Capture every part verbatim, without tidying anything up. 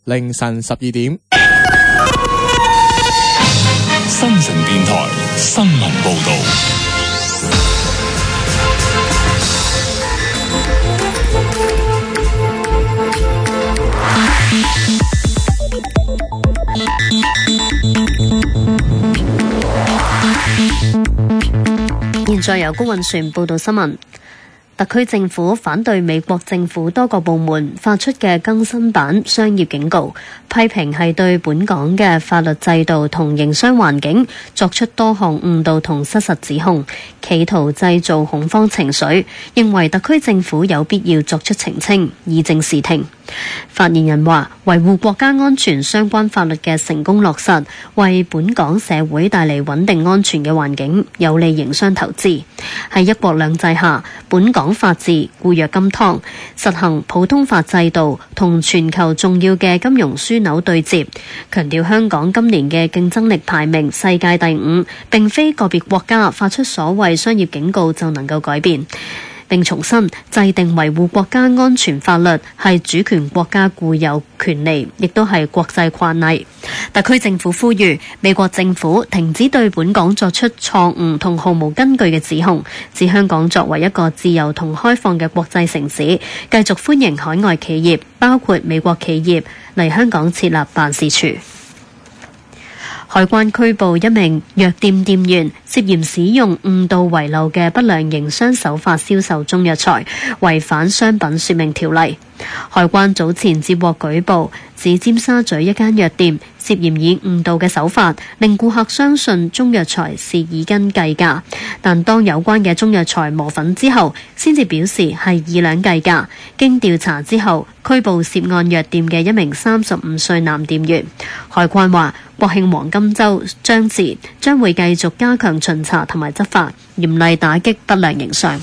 凌晨十二點。 新城電台新聞報道。 現在由高運璇報道新聞。特區政府反對美國政府多個部門發出嘅更新版商業警告，批評係對本港嘅法律制度同營商環境作出多項誤導同失實指控，企圖製造恐慌情緒，認為特區政府有必要作出澄清，以正視聽。發言人話，維護國家安全相關法律嘅成功落實，為本港社會帶嚟穩定安全嘅環境，有利營商投資。喺一國兩制下，本港法治固若金湯，實行普通法制度，同全球重要嘅金融樞紐對接，強調香港今年嘅競爭力排名世界第五，並非個別國家發出所謂商業警告就能夠改變。並重申，制定維護國家安全法律係主權國家固有權利，亦都係國際慣例。特區政府呼籲美國政府停止對本港作出錯誤同毫無根據嘅指控，指香港作為一個自由同開放嘅國際城市，繼續歡迎海外企業，包括美國企業嚟香港設立辦事處。海關拘捕一名藥店店員，涉嫌使用誤導遺漏嘅不良營商手法銷售中藥材，違反商品說明條例。海關早前接獲舉報，指尖沙咀一間藥店涉嫌以誤導嘅手法，令顧客相信中藥材是以斤計價，但當有關嘅中藥材磨粉之後，先至表示係以兩計價。經調查之後，拘捕涉案藥店嘅一名三十五歲男店員。海關話，國慶黃金週將至，將會繼續加強巡查同埋執法，嚴厲打擊不良營商。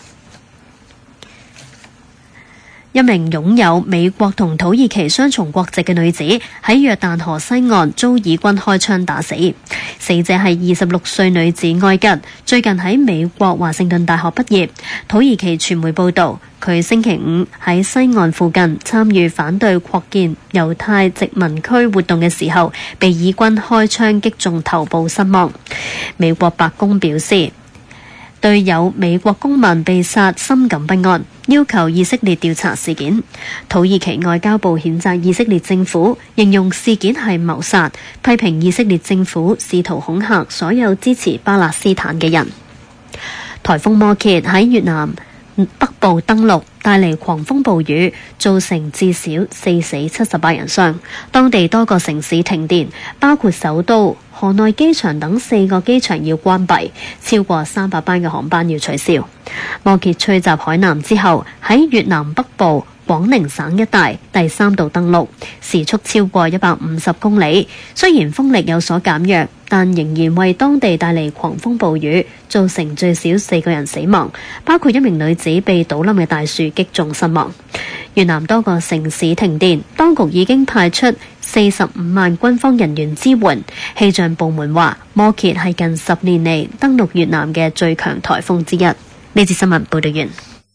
一名擁有美國同土耳其雙重國籍嘅女子喺約旦河西岸遭以軍開槍打死，死者係二十六歲女子埃吉，最近喺美國華盛頓大學畢業。土耳其傳媒報導，佢星期五喺西岸附近參與反對擴建猶太殖民區活動嘅時候，被以軍開槍擊中頭部身亡。美國白宮表示，對有美國公民被殺深感不安，要求以色列調查事件。土耳其外交部譴責以色列政府，形容事件係謀殺，批評以色列政府試圖恐嚇所有支持巴勒斯坦嘅人。颱風摩羯喺越南北部登陸，帶嚟狂風暴雨，造成至少四死七十八人傷，當地多個城市停電，包括首都、河內機場等四個機場要關閉，超過三百班嘅航班要取消。摩羯吹襲海南之後，喺越南北部廣寧省一帶第三度登陸，時速超過一百五十公里。雖然風力有所減弱，但仍然為當地帶嚟狂風暴雨，造成最少四個人死亡，包括一名女子被倒冧嘅大樹擊中身亡。越南多個城市停電，當局已經派出四十五萬軍方人員支援。氣象部門話，摩羯係近十年嚟登陸越南嘅最強颱風之一。呢節新聞報道完。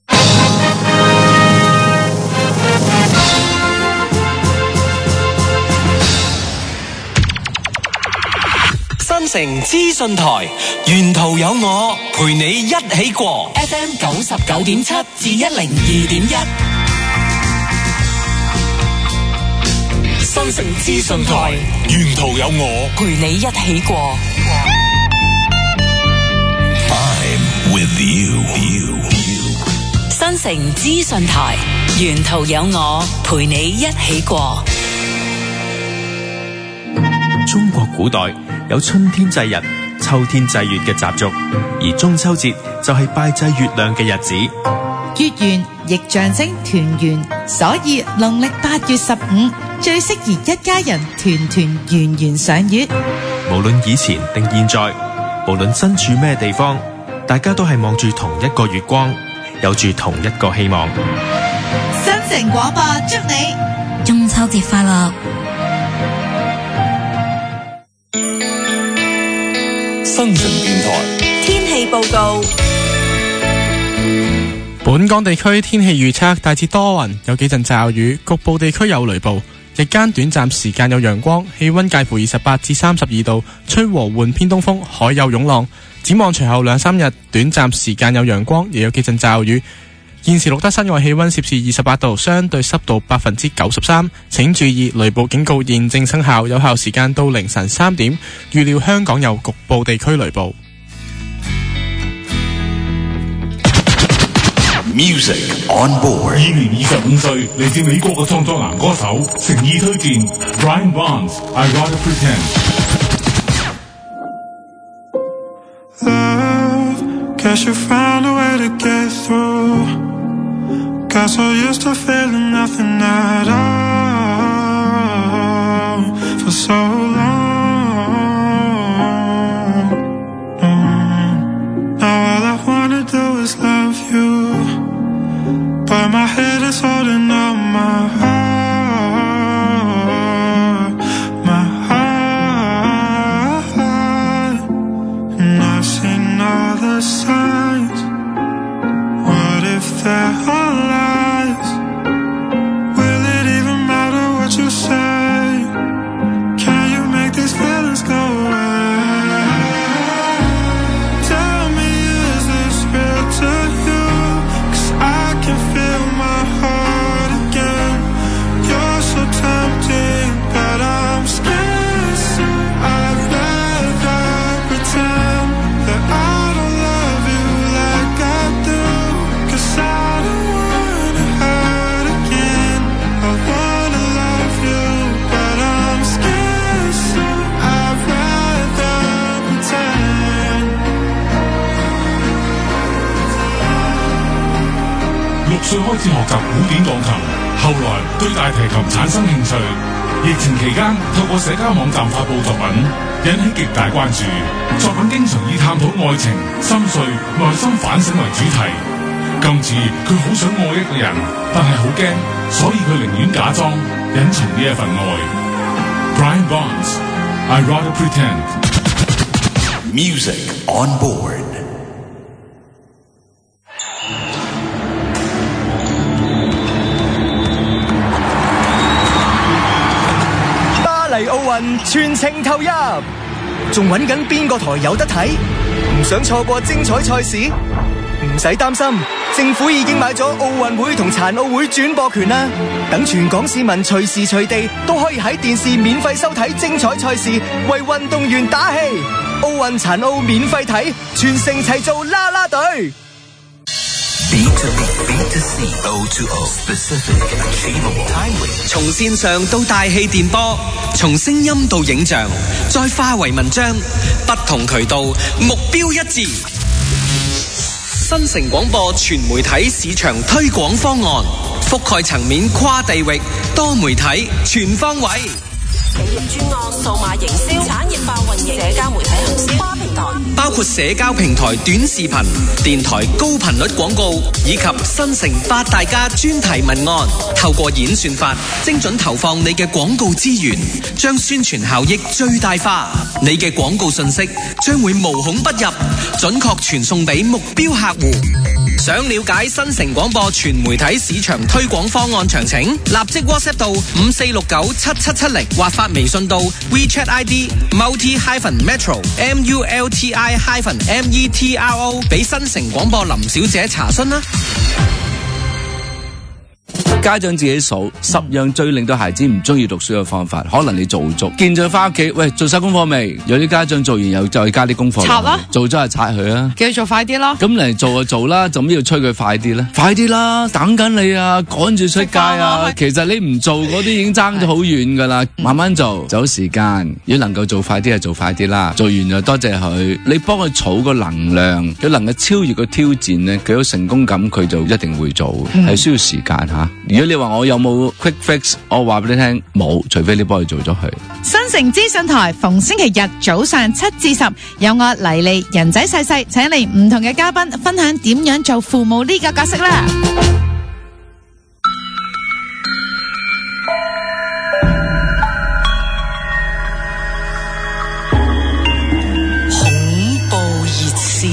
新城資訊台，沿途有我陪你一起過 F M 九十九點七至一零二點一。新城資訊台， 沿途有我陪你一起過。 I'm with you。 新城資訊台，沿途有我陪你一起過。 中國古代有春天祭日、秋天祭月嘅習俗，而中秋節就係拜祭月亮嘅日子。 月圓亦象徵團圓，所以農曆八月十五最適宜一家人團團圓圓賞月。 無論以前定現在，無論身處咩地方，大家都係望住同一個月光，有住同一個希望。 新城廣播祝你中秋節快樂！ 新城電台天氣報告。 本港地區天氣預測大致多雲，有幾陣驟雨，局部地區有雷暴。 日間短暫時間有陽光，氣溫介乎二十八至三十二度，吹和緩偏東風，海有湧浪。展望隨後兩三日，短暫時間有陽光，亦有幾陣驟雨。現時錄得室外氣溫攝氏二十八度，相對濕度百分之九十三。請注意雷暴警告現正生效，有效時間到凌晨三點。預料香港有局部地區雷暴。 Music on board。二年二十五歲，嚟自美國嘅創作男歌手，誠意推薦 Brian Barnes。I Gotta Pretend。Love，guess you found a way to get through。Got so used to feeling nothing at all for so long. Mm-hmm. Now all I wanna do is love you, but my head is holding up my heart, my heart. And I've seen all the signs. What if they're all lies? Will it even matter what you say? Can you make these feelings go away? Tell me, is this real to you? 'Cause I can feel my heart again. You're so tempting, but I'm scared, so I'd rather pretend that I don't love you like I do. 'Cause I don't wanna hurt again. I wanna love you, but I'm scared, so I'd rather pretend. 六歲開始學習古典鋼琴，後來對大提琴產生興趣。疫情期間，透過社交網站發布作品，引起極大關注。作品經常以探討愛情、心碎、內心反省為主題。今次佢好想愛一個人，但係好驚，所以佢寧願假裝隱藏呢一份愛。Brian Barnes，I Rather Pretend。 Music on board。 巴黎奧運全程投入，仲揾緊邊個台有得睇？唔想錯過精彩賽事？唔使擔心，政府已經買咗奧運會同殘奧會轉播權啦，等全港市民隨時隨地都可以喺電視免費收睇精彩賽事，為運動員打氣。奧運殘奧免費睇，全城齊做啦啦隊。 B to B, B to C, O to O, specific, achievable, timely。 從線上到大氣電波，從聲音到影像，再化為文章，不同渠道，目標一致。新城廣播全媒體市場推廣方案，覆蓋層面跨地域，多媒體全方位。 企業專案、數碼營銷、產業化運營、社交媒體行銷、跨平台， 包括社交平台短視頻、電台高頻率廣告以及新城八大家專題文案，透過演算法精準投放你嘅廣告資源，將宣傳效益最大化。你嘅廣告信息將會無孔不入，準確傳送俾目標客戶。想了解新城廣播全媒體市場推廣方案詳情，立即 WhatsApp 到五四六九七七七零，或發微信到 WeChat I D multi hyphen metro M U L T I hyphen M E T R O， 俾新城廣播林小姐查詢啦。 家長自己數十樣最令到孩子唔中意讀書嘅方法，可能你做足，見咗翻屋企，喂，做晒功課未？有啲家長做完又再加啲功課， 拆啦， 做咗就拆佢啦， 叫佢做快啲咯。 咁嚟做就做啦，做咩要催佢快啲咧？快啲啦，等緊你啊，趕住出街啊！其實你唔做嗰啲已經爭咗好遠噶啦，慢慢做，走時間，如果能夠做快啲就做快啲啦。做完就多謝佢，你幫佢儲個能量，佢能夠超越個挑戰咧，佢有成功感，佢就一定會做，係、嗯、需要時間吓。如果你話我有冇 quick fix， 我話俾你聽冇，除非你幫佢做咗佢。 新城資訊台逢星期日早上七至十，有我黎莉人仔細細，請嚟唔同嘅嘉賓分享點樣做父母呢個角色啦。 恐怖熱線。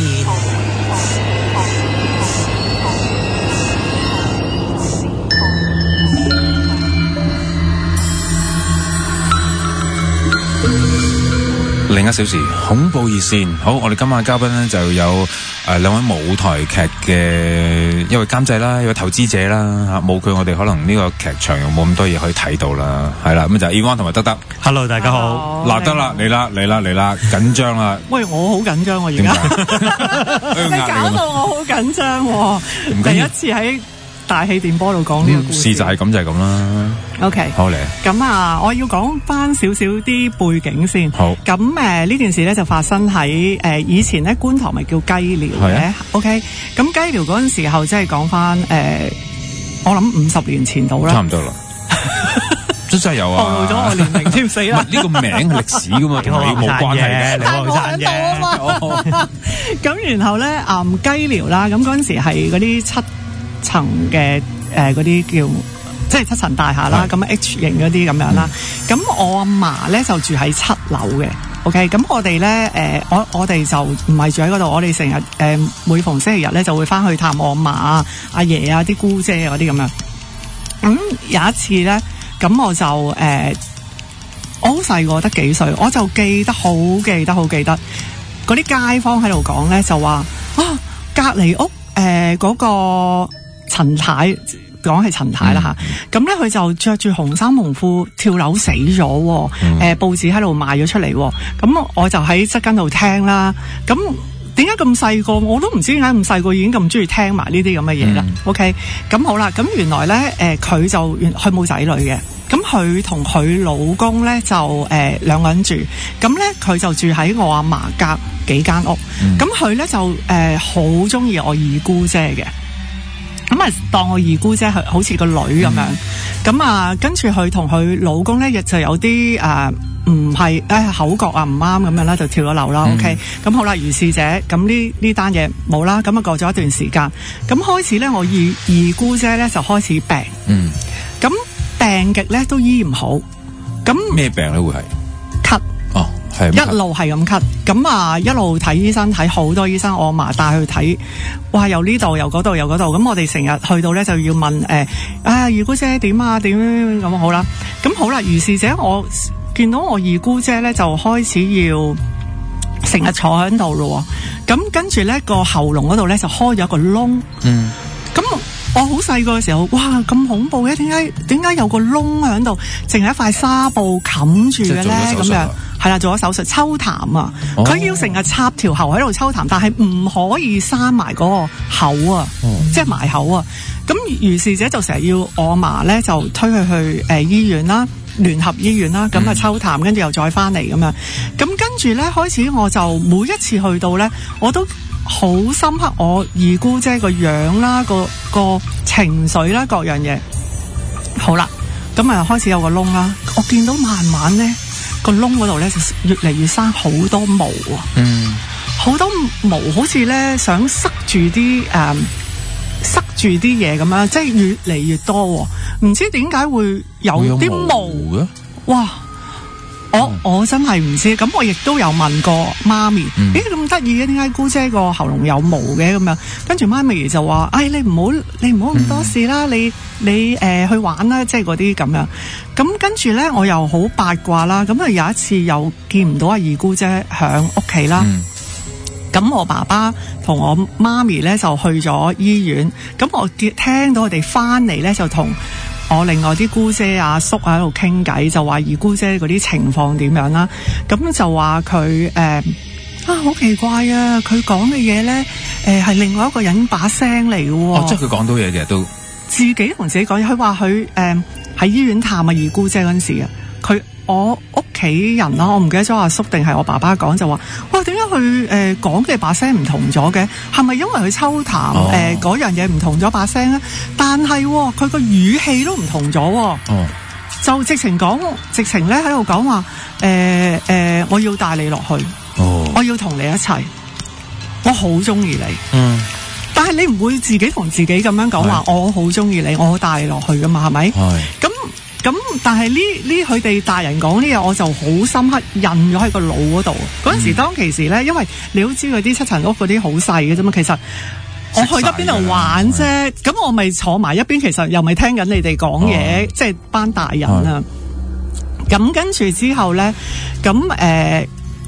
另一小時恐怖熱線。好，我哋今晚嘉賓呢就有誒兩位舞台劇嘅一位監製啦，一位投資者啦嚇，冇佢我哋可能呢個劇場又冇咁多嘢可以睇到啦，係啦，咁就 Ewan 同埋德德。 Hello， 大家好。 嗱，得啦，嚟啦，嚟啦，嚟啦，緊張啦。 喂，我好緊張，我而家你搞到我好緊張喎，第一次喺大氣電波度講呢個故事， 事就係咁就係咁啦。 OK， 好嚟。 咁啊，我要講翻少少啲背景先。 好。 咁誒呢件事咧就發生喺誒、呃、以前咧觀塘咪叫雞寮嘅。啊、OK， 咁雞寮嗰陣時候即係講翻誒，我諗五十年前到啦。 差唔多啦。真係有啊！ 暴露咗我年齡添，死啦！ 呢個名係歷史噶嘛，同你冇關係嘅，你冇喺度啊嘛。咁然後咧，嗯雞寮啦，咁嗰陣時係嗰啲七層嘅誒嗰啲叫即係七層大廈啦，咁 H 型嗰啲咁樣啦。咁、嗯、我阿嫲咧就住喺七樓嘅。OK， 咁我哋咧誒，我我哋就唔係住喺嗰度，我哋成日誒每逢星期日咧就會翻去探我阿嫲啊、阿爺啊、啲姑姐嗰啲咁樣。咁、嗯、有一次咧。咁我就誒、呃，我好細個，得幾歲，我就記得好記得好記得，嗰啲街坊喺度講咧，就話啊，隔離屋誒嗰、呃那個陳太，講係陳太啦嚇，咁咧佢就着住紅衫紅褲跳樓死咗，誒、嗯呃、報紙喺度賣咗出嚟，咁我就喺側跟度聽啦，咁點解咁細個？我都唔知點解咁細個已經咁中意聽埋呢啲咁嘅嘢啦。嗯、OK， 咁好啦，咁原來咧，誒佢就佢冇仔女嘅，咁佢同佢老公咧就誒兩個人住，咁咧佢就住喺我阿嫲隔幾間屋，咁佢咧就誒好中意我二姑姐嘅，咁啊當我二姑姐係好似個女咁樣，咁、嗯、啊跟住佢同佢老公咧亦就有啲誒。唔係誒口角啊唔啱咁樣啦，就跳咗樓啦。嗯、OK， 咁好啦，如是者咁呢呢單嘢冇啦，咁啊過咗一段時間，咁開始咧我二二姑姐咧就開始病，嗯，咁病極咧都醫唔好，咁咩病咧會係咳哦，係一路係咁咳，咁啊一路睇醫生睇好多醫生，我阿嫲帶佢去睇，哇由呢度由嗰度由嗰度，咁我哋成日去到咧就要問誒、呃、啊二姑姐點啊點咁好啦，咁好啦，如是者我。見到我二姑姐咧，就開始要成日坐喺度咯。咁跟住咧個喉嚨嗰度咧就開咗個窿。嗯。咁我好細個嘅時候，哇咁恐怖嘅，點解點解有個窿喺度？淨係一塊紗布冚住嘅咧，咁樣係啦，做咗手術抽痰啊。佢、哦、要成日插條喉喺度抽痰，但係唔可以閂埋嗰個口啊，哦、即係埋口啊。咁如是者就成日要我阿嫲咧就推佢去誒、呃、醫院啦。聯合醫院啦，咁啊抽痰，跟住又再翻嚟咁樣，咁跟住咧開始我就每一次去到咧，我都好深刻我二姑姐個樣啦，個個情緒啦，各樣嘢。好啦，咁啊開始有個窿啦，我見到慢慢咧個窿嗰度咧就越嚟越生好多毛啊，嗯，好多毛好似咧想塞住啲誒。嗯塞住啲嘢咁樣，即係越嚟越多，唔知點解會有啲毛嘅。哇！我我真係唔知，咁我亦都有問過媽咪，咦咁得意嘅，點解姑姐個喉嚨有毛嘅咁樣？跟住媽咪就話：，哎，你唔好你唔好咁多事啦，嗯、你你誒、呃、去玩啦，即係嗰啲咁樣。咁跟住咧，我又好八卦啦。咁啊有一次又見唔到阿二姑姐響屋企啦。嗯咁我爸爸同我媽咪咧就去咗醫院，咁我聽到佢哋翻嚟咧就同我另外啲姑姐阿叔喺度傾偈，就話二姑姐嗰啲情況點樣啦，咁就話佢誒啊好奇怪啊，佢講嘅嘢咧誒係另外一個人把聲嚟嘅喎， 哦，即係佢講到嘢嘅都自己同自己講嘢，佢話佢誒喺醫院探啊二姑姐嗰陣時啊，佢。我屋企人啦，我唔記得咗阿叔定係我爸爸講就話，哇點解佢誒講嘅把聲唔同咗嘅？係咪因為佢抽痰誒嗰樣嘢唔同咗把聲咧？但係佢個語氣都唔同咗，哦、就直情講，直情咧喺度講話誒誒，我要帶你落去，哦、我要同你一齊，我好中意你。嗯，但係你唔會自己同自己咁樣講話，我好中意你，我好帶你落去噶嘛？係咪？係咁。咁，但係呢呢佢哋大人講呢嘢，我就好深刻印咗喺個腦嗰度。嗰陣時當其時咧，因為你都知嗰啲七層屋嗰啲好細嘅啫嘛，其實我去得邊度玩啫？咁我咪坐埋一邊，其實又咪聽緊你哋講嘢，即係班大人啊。咁跟住之後咧，咁誒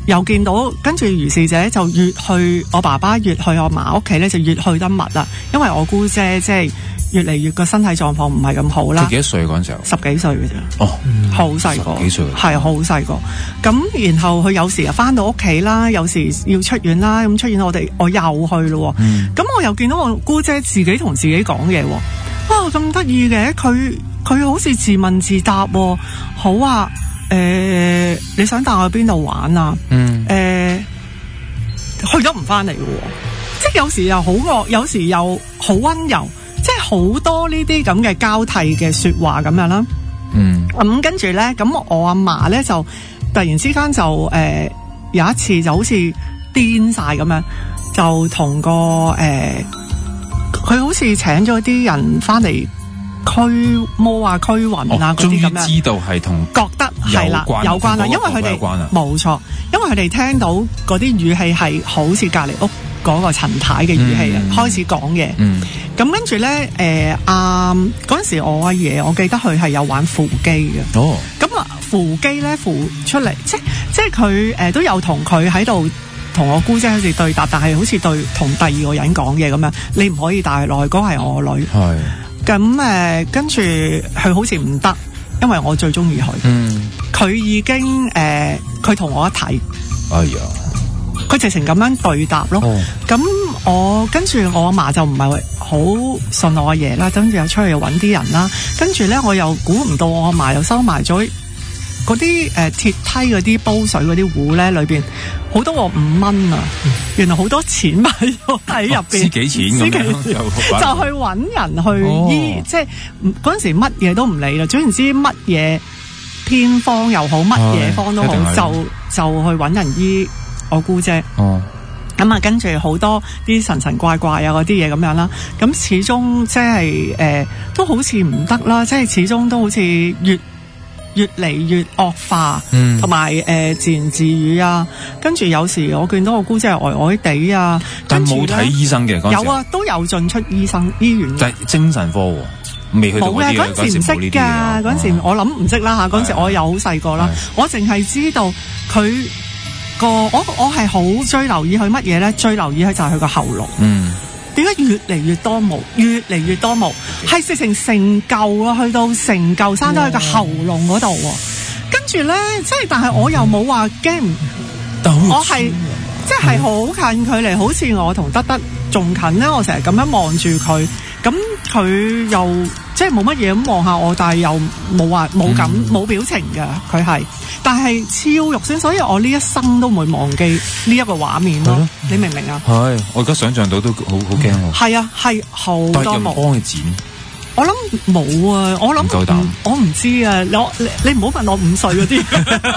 又見到，跟住如是者就越去我爸爸越去我嫲屋企咧，就越去得密啦。因為我姑姐即係越嚟越個身體狀況唔係咁好啦。 佢幾多歲嗰陣時候？ 十幾歲嘅啫。 哦， 好細個。 十幾歲。 係好細個。咁然後佢有時又翻到屋企啦，有時要出院啦，咁出院我哋我又去咯。咁、嗯、我又見到我姑姐自己同自己講嘢喎。哇，咁得意嘅，佢佢好似自問自答喎。好啊。誒、呃，你想帶我去邊度玩啊？嗯。誒、呃，去咗唔翻嚟嘅喎，即係有時又好惡，有時又好溫柔，即係好多呢啲咁嘅交替嘅說話咁樣啦。嗯。咁跟住咧，咁我阿嫲咧就突然之間就誒、呃、有一次就好似癲晒咁樣，就同個誒，佢、呃、好似請咗啲人翻嚟。驅魔啊、驅魂啊嗰啲咁樣， 知道係同覺得係啦有關啦，因為佢哋冇錯，因為佢哋聽到嗰啲語氣係好似隔離屋嗰個陳太嘅語氣啊，嗯、開始講嘢。咁、嗯、跟住咧，誒啊嗰陣時我阿爺，我記得佢係有玩扶乩嘅。哦，咁啊扶乩咧扶出嚟，即即係佢誒都有同佢喺度同我姑姐好似對答，但係好似對同第二個人講嘢咁樣，你唔可以帶佢落去，嗰係我女。係。咁誒、呃，跟住佢好似唔得，因為我最中意佢。嗯，佢已經誒，佢、呃、同我一睇。哎呀，佢直情咁樣對答咯。咁、哦、我跟住我阿嫲就唔係好信我阿爺啦，跟住又出去又揾啲人啦。跟住咧，我又估唔到我阿嫲又收埋咗嗰啲誒鐵梯嗰啲煲水嗰啲壺咧，裏邊好多個五蚊啊！嗯、原來好多錢擺咗喺入邊， 知幾錢咁樣就就去揾人去醫，哦、即係嗰陣時乜嘢都唔理啦。總言之，乜嘢偏方又好，乜嘢方都好，就就去揾人醫我姑姐。哦，咁啊，跟住好多啲神神怪怪啊嗰啲嘢咁樣啦。咁始終即係誒，都好似唔得啦。即係始終都好似越越嚟越惡化，同埋誒自言自語啊，跟住有時我見到我姑姐係呆呆地啊， 但冇睇醫生嘅嗰陣時有啊，都有進出醫生醫院嘅， 但係精神科未去到嗰啲嘅， 嗰陣時唔識㗎，嗰陣時我諗唔識啦嚇，嗰陣時我又好細個啦，我淨係知道佢個我我係好最留意佢乜嘢咧？最留意佢就係佢個喉嚨。嗯。點解越嚟越多毛，越嚟越多毛，係直情成嚿啊，去到成嚿生咗喺個喉嚨嗰度喎。跟住咧，即係但係我又冇話驚，我係即係好近距離，好似我同德德仲近咧。我成日咁樣望住佢，咁佢又即係冇乜嘢咁望下我，但係又冇話冇感冇表情嘅，佢係。但係超肉酸，所以我呢一生都唔會忘記呢一個畫面咯。你明唔明啊？ 係，我而家想象到都好好驚喎。 係啊，係好多毛。 幫佢剪。 我諗冇啊，我諗唔夠膽。 我唔知啊，我你你唔好問我五歲嗰啲。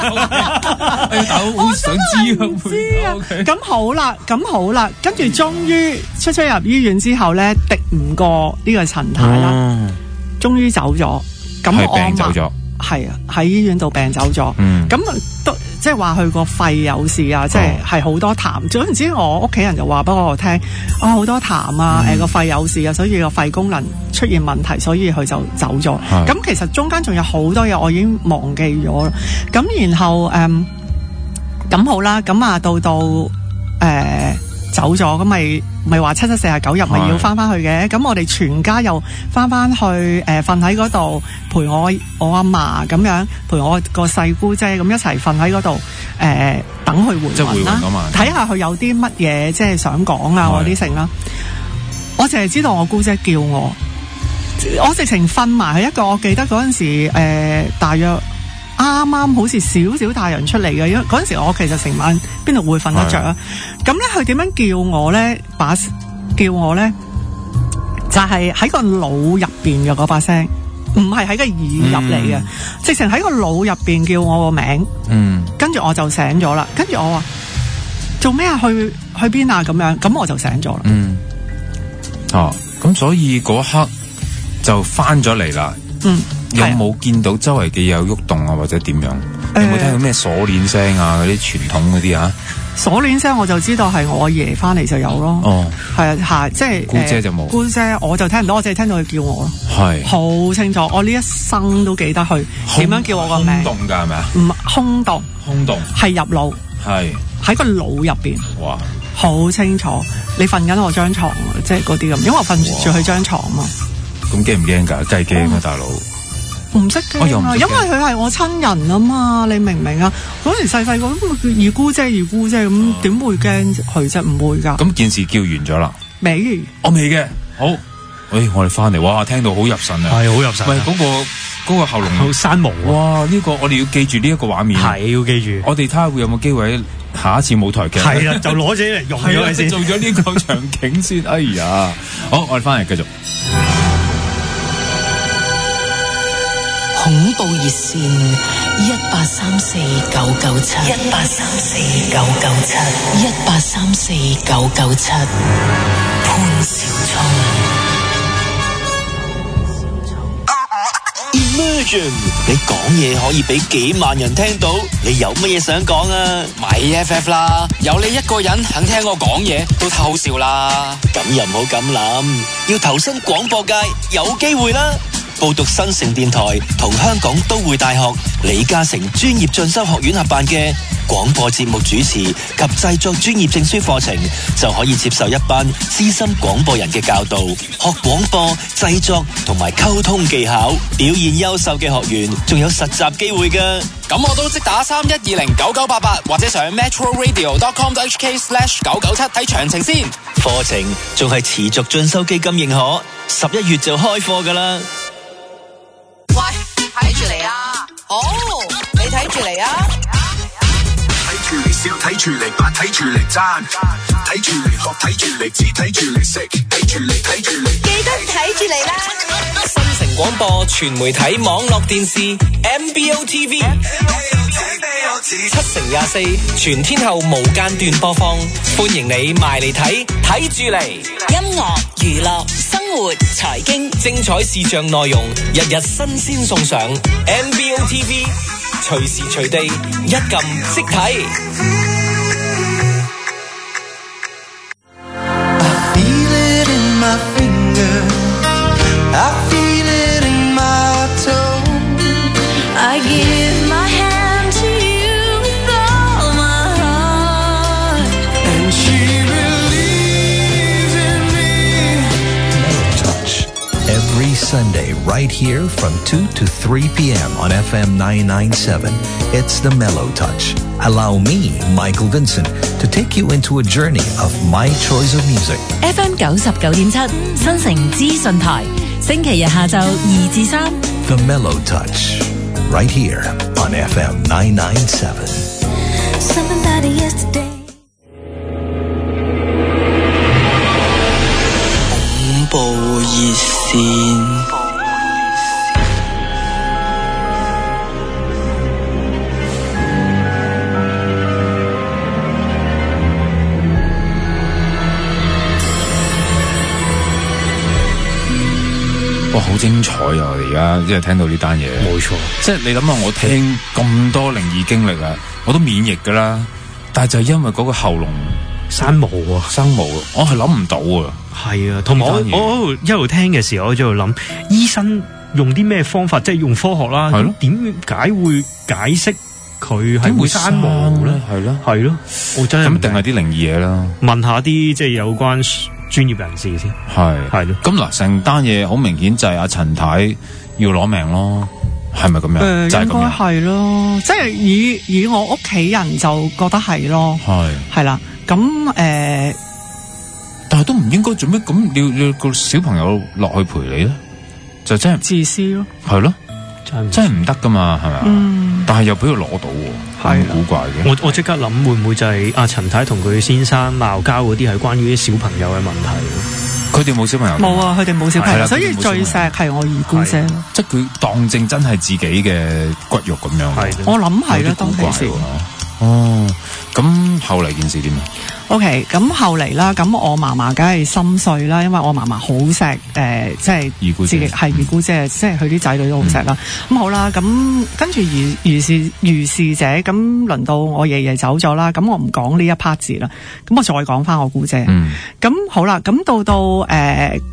我想知啊， 唔知啊。咁好啦，咁好啦，跟住終於出出入醫院之後咧，敵唔過呢個陳太啦，終於走咗。咁我病走咗。 係啊，喺醫院度病走咗。嗯，咁都即係話佢個肺有事啊，即係係好多痰。總唔知我屋企人就話俾我聽，啊好多痰啊，誒個肺有事啊，所以個肺功能出現問題，所以佢就走咗。咁其實中間仲有好多嘢我已經忘記咗啦。咁然後誒，咁好啦，咁啊到到誒走咗，咁咪咪話七七四十九日咪要翻翻去嘅。咁我哋全家又翻翻去誒瞓喺嗰度陪我我阿嫲咁樣，陪我個細姑姐咁一齊瞓喺嗰度誒等佢回魂啦，睇下佢有啲乜嘢即係想講啊嗰啲成啦。我淨係知道我姑姐叫我，我直情瞓埋喺一個，我記得嗰陣時誒、呃、大約啱啱好似少少太陽出嚟嘅，因為嗰陣時我其實成晚邊度會瞓得着啊？咁咧佢點樣叫我咧？把叫我咧就係、是、喺個腦入邊嘅嗰把聲，唔係喺個耳入嚟嘅，嗯、直情喺個腦入邊叫我個名。嗯，跟住我就醒咗啦。跟住我話做咩啊？去去邊啊？咁樣咁我就醒咗啦。 嗯，哦，咁所以嗰刻就翻咗嚟啦。嗯。有冇見到周圍嘅有喐動啊，或者點樣？有冇聽到咩鎖鏈聲啊？嗰啲傳統嗰啲啊？ 鎖鏈聲我就知道係我阿爺翻嚟就有咯。哦，係啊，係即係姑姐就冇。 姑姐我就聽唔到，我淨係聽到佢叫我咯。係好清楚，我呢一生都記得佢點樣叫我個名。 空洞㗎係咪啊？ 唔空洞， 空洞係入腦。 係喺個腦入邊， 哇， 好清楚。你瞓緊我張床，即係嗰啲咁，因為我瞓住佢張床嘛。 咁驚唔驚㗎？真係驚啊，大佬！ 唔識驚啊，因為佢係我親人啊嘛，你明唔明啊？嗰時細細個咁二姑姐二姑姐咁，點會驚佢啫？唔會㗎。 咁件事叫完咗啦？ 未， 我未嘅。好，誒，我哋翻嚟，哇，聽到好入神啊！ 係好入神。 喂，嗰個嗰個喉嚨好生毛。 哇！呢個我哋要記住呢一個畫面。 係要記住。 我哋睇下會有冇機會下一次舞台劇。 係啦，就攞咗嚟用咗佢先， 做咗呢個場景先。哎呀，好，我哋翻嚟繼續。 恐怖熱線一八三四九九七，一八三四九九七，一八三四九九七。潘少聰。 Imagine 你講嘢可以俾幾萬人聽到，你有乜嘢想講啊？ 買 E F F 啦，有你一個人肯聽我講嘢，都太好笑啦。 咁又唔好咁諗，要投身廣播界，有機會啦。報讀新城電台同香港都會大學李嘉誠專業進修學院合辦嘅廣播節目主持及製作專業證書課程，就可以接受一班資深廣播人嘅教導，學廣播製作同埋溝通技巧，表現優秀嘅學員仲有實習機會㗎。 咁我都即打三一二零九九八八，或者上 metro radio dot com dot h k slash 九九七睇詳情先。 課程仲係持續進修基金認可，十一月就開課㗎啦。 喂，睇住嚟啊！好，你睇住嚟啊！ 睇住嚟笑，睇住嚟扮，睇住嚟讚，睇住嚟學，睇住嚟知，睇住嚟食，睇住嚟睇住嚟， 記得睇住嚟啦！ 新城廣播全媒體網絡電視 M B O T V 七乘廿四全天候無間斷播放，歡迎你埋嚟睇，睇住嚟。 音樂、娛樂、生活、財經， 精彩視像內容，日日新鮮送上 M B O T V， 隨時隨地一撳即睇。 I feel it in my toe. I give my hand to you with all my heart, and she believes in me. Touch every Sunday right here from two to three p.m. on F M nine ninety-seven. It's the Mellow Touch. Allow me, Michael Vincent, to take you into a journey of my choice of music. F M 九十九點七新城資訊台。星期日下晝二至三 The Mellow Touch, right here on F M nine ninety-seven. Something about it yesterday. 恐怖熱線。 哇，好精彩啊！我哋而家即係聽到呢單嘢， 冇錯。 即係你諗下，我聽咁多靈異經歷啊，我都免疫噶啦。但係就係因為嗰個喉嚨生毛啊， 生毛，我係諗唔到啊。 係啊，同埋我我一路聽嘅時候，我就喺度諗，醫生用啲咩方法，即係用科學啦，咁點解會解釋佢係會生毛咧？ 係咯， 係咯，我真係咁定係啲靈異嘢啦。 問下啲即係有關專業人士先， 係係咯。 咁嗱，成單嘢好明顯就係阿陳太要攞命咯，係咪咁樣？ 誒， 就係咁樣。 應該係咯，即係以以我屋企人就覺得係咯， 係係啦。咁誒， 但係都唔應該做咩咁？要要個小朋友落去陪你咧，就真係自私咯。 係咯，真係唔得噶嘛，係咪啊？ 嗯， 但係又俾佢攞到喎，係古怪嘅。 我我即刻諗會唔會就係阿陳太同佢先生鬧交嗰啲係關於啲小朋友嘅問題？ 佢哋冇小朋友， 冇啊！佢哋冇小朋友，所以最錫係我二姑姐咯。 即係佢當正真係自己嘅骨肉咁樣。係， 我諗係啦，當其時。 哦，咁後嚟件事點啊 ？OK，咁後嚟啦，咁我嫲嫲梗係心碎啦，因為我嫲嫲好錫誒，即係二姑姐， 係二姑姐，即係佢啲仔女都好錫啦。咁好啦，咁跟住如如是如是者，咁輪到我爺爺走咗啦，咁我唔講呢一 part 字啦，咁我再講翻我姑姐。咁好啦，咁到到誒。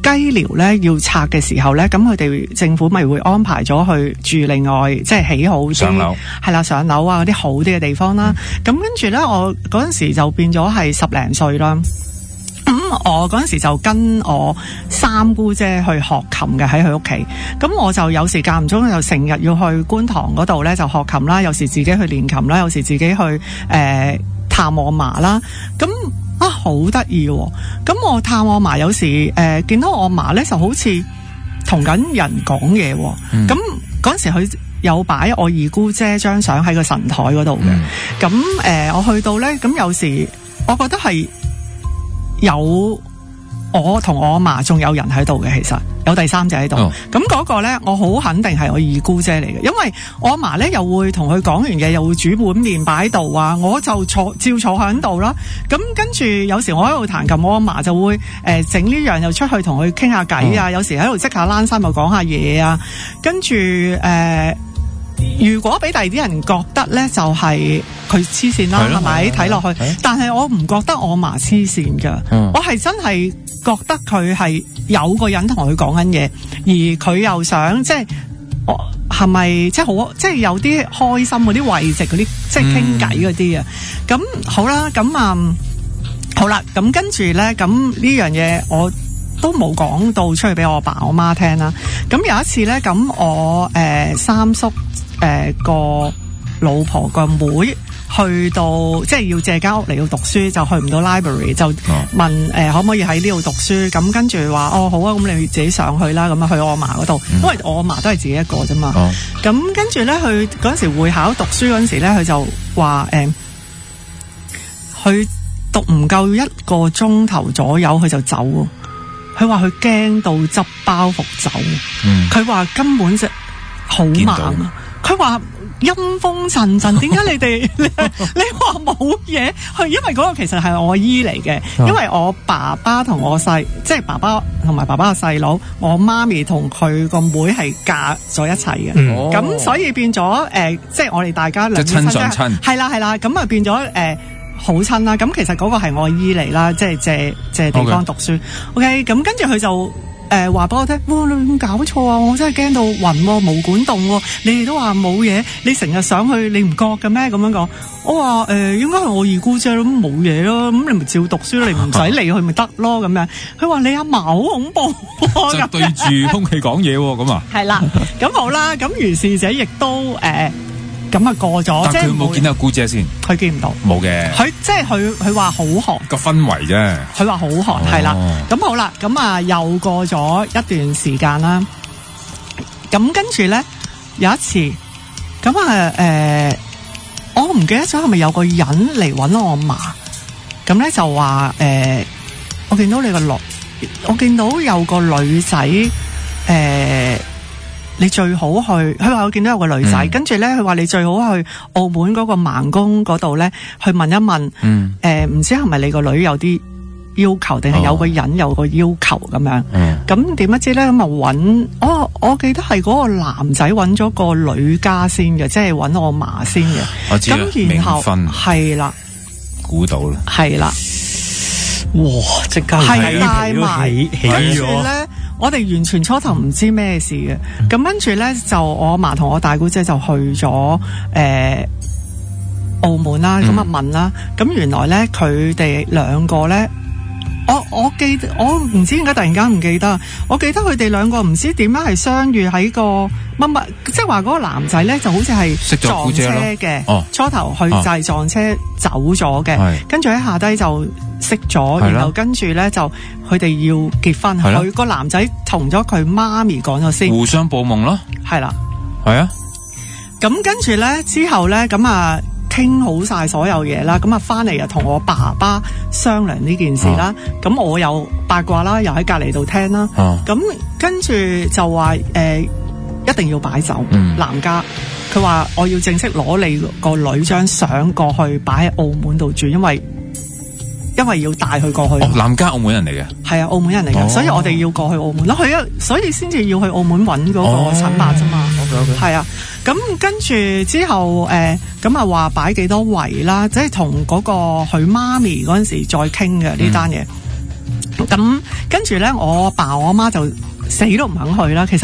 雞寮咧要拆嘅時候咧，咁佢哋政府咪會安排咗去住另外，即係起好啲上樓， 係啦，上樓啊嗰啲好啲嘅地方啦。咁、嗯、跟住咧，我嗰陣時就變咗係十零歲啦。咁、嗯、我嗰陣時就跟我三姑姐去學琴嘅喺佢屋企。咁我就有時間唔中就成日要去觀塘嗰度咧就學琴啦，有時自己去練琴啦，有時自己去誒、呃、探我嫲啦。咁啊，好得意喎！咁我探我嫲有時誒、呃、見到我嫲咧，就好似同緊人講嘢喎。咁嗰陣時佢有擺我二姑姐張相喺個神台嗰度嘅。咁、嗯、誒、呃，我去到咧，咁有時我覺得係有我同我嫲仲有人喺度嘅，其實有第三者喺度。咁嗰、哦、個咧，我好肯定係我二姑姐嚟嘅，因為我阿嫲咧又會同佢講完嘢，又會煮碗麵擺喺度啊，我就坐照坐喺度啦。咁跟住有時我喺度彈琴，我阿嫲就會誒整呢樣又出去同佢傾下偈啊，有時喺度織下冷衫又講下嘢啊。跟住誒、呃，如果俾第二啲人覺得咧，就係佢黐線啦，係咪睇落去？但係我唔覺得我阿嫲黐線㗎，我係真係覺得佢係有個人同佢講緊嘢，而佢又想即係，我係咪即係好即係有啲開心嗰啲慰藉嗰啲，即係傾偈嗰啲啊？咁、嗯、好啦，咁啊、嗯、好啦，咁跟住咧，咁呢樣嘢我都冇講到出去俾我爸我媽聽啦。咁有一次咧，咁我誒、呃、三叔誒個、呃、老婆個妹。去到即係要借間屋嚟要讀書，就去唔到 library， 就問誒、呃、可唔可以喺呢度讀書？咁跟住話哦好啊，咁你自己上去啦。咁啊去我阿嫲嗰度，因為我阿嫲都係自己一個啫嘛。咁、哦、跟住咧，佢嗰陣時會考讀書嗰陣時咧，佢就話誒，佢、呃、讀唔夠一個鐘頭左右，佢就走。佢話佢驚到執包袱走。佢、嗯、話根本就好慢啊。佢話。陰風陣陣，點解你哋你你話冇嘢？係因為嗰個其實係我姨嚟嘅，因為我爸爸同我細，即係爸爸同埋爸爸嘅細佬，我媽咪同佢個妹係嫁咗一齊嘅，咁、嗯、所以變咗誒、呃，即係我哋大家兩親上親，係啦係啦，咁啊變咗誒好親啦。咁其實嗰個係我姨嚟啦，即係借借地方讀書。OK，咁跟住佢就。誒話俾我聽，哇！你咁搞錯啊！我真係驚到暈喎，毛管動喎。你哋都話冇嘢，你成日上去，你唔覺嘅咩？咁樣講，我話誒、呃、應該係我二姑姐咯，冇嘢咯。咁你咪照讀書，你唔使理佢咪得咯咁樣。佢話你阿嫲好恐怖， 就對住空氣講嘢喎，咁啊。係啦， 咁好啦，咁如是者亦都誒。呃咁啊過咗， 但佢冇見到姑姐先， 佢見唔到， 冇嘅。佢即係佢佢話好寒個氛圍啫， 佢話好寒係啦。咁好啦，咁啊又過咗一段時間啦。咁跟住咧有一次，咁啊誒，我唔記得咗係咪有個人嚟搵我阿嫲，咁咧就話誒、呃，我見到你個女，我見到有個女仔誒。呃你最好去，佢話我見到有個女仔，跟住咧佢話你最好去澳門嗰個盲公嗰度咧去問一問，誒、嗯、唔、呃、知係咪你個女有啲要求，定係有個人有個要求咁樣？咁點不知咧咁啊揾，我我記得係嗰個男仔揾咗個女家先嘅，即係揾我嫲先嘅。 我知啦， 咁然後係啦， 估到啦， 係啦， 哇！即刻係帶埋，跟住咗咧。我哋完全初頭唔知咩事嘅，咁跟住咧就我阿嫲同我大姑姐就去咗誒、呃、澳門啦，咁啊問啦，咁原來咧佢哋兩個咧，我我記得我唔知點解突然間唔記得，我記得佢哋兩個唔知點樣係相遇喺個乜乜，即係話嗰個男仔咧就好似係撞車嘅、哦，初頭佢就係撞車走咗嘅、哦，跟住喺下低就識咗，然後跟住咧就佢哋要結婚，佢個男仔同咗佢媽咪講咗先， 互相報夢咯， 係啦， 係啊， 咁跟住咧之後咧咁啊傾好晒所有嘢啦，咁啊翻嚟又同我爸爸商量呢件事啦，咁、啊、我又八卦啦，又喺隔籬度聽啦，咁、啊、跟住就話誒、呃、一定要擺酒，嗯、男家佢話我要正式攞你個女張相過去擺喺澳門度住，因為。因為要帶佢過去。 哦，男家澳門人嚟嘅。 係啊，澳門人嚟嘅、哦，所以我哋要過去澳門咯。佢啊，所以先至要去澳門揾嗰個陳伯啫嘛。 OK OK。 係啊，咁跟住之後誒，咁啊話擺幾多圍啦，即係同嗰個佢媽咪嗰陣時再傾嘅呢單嘢。 咁跟住咧，我阿爸我阿媽就死都唔肯去啦。其實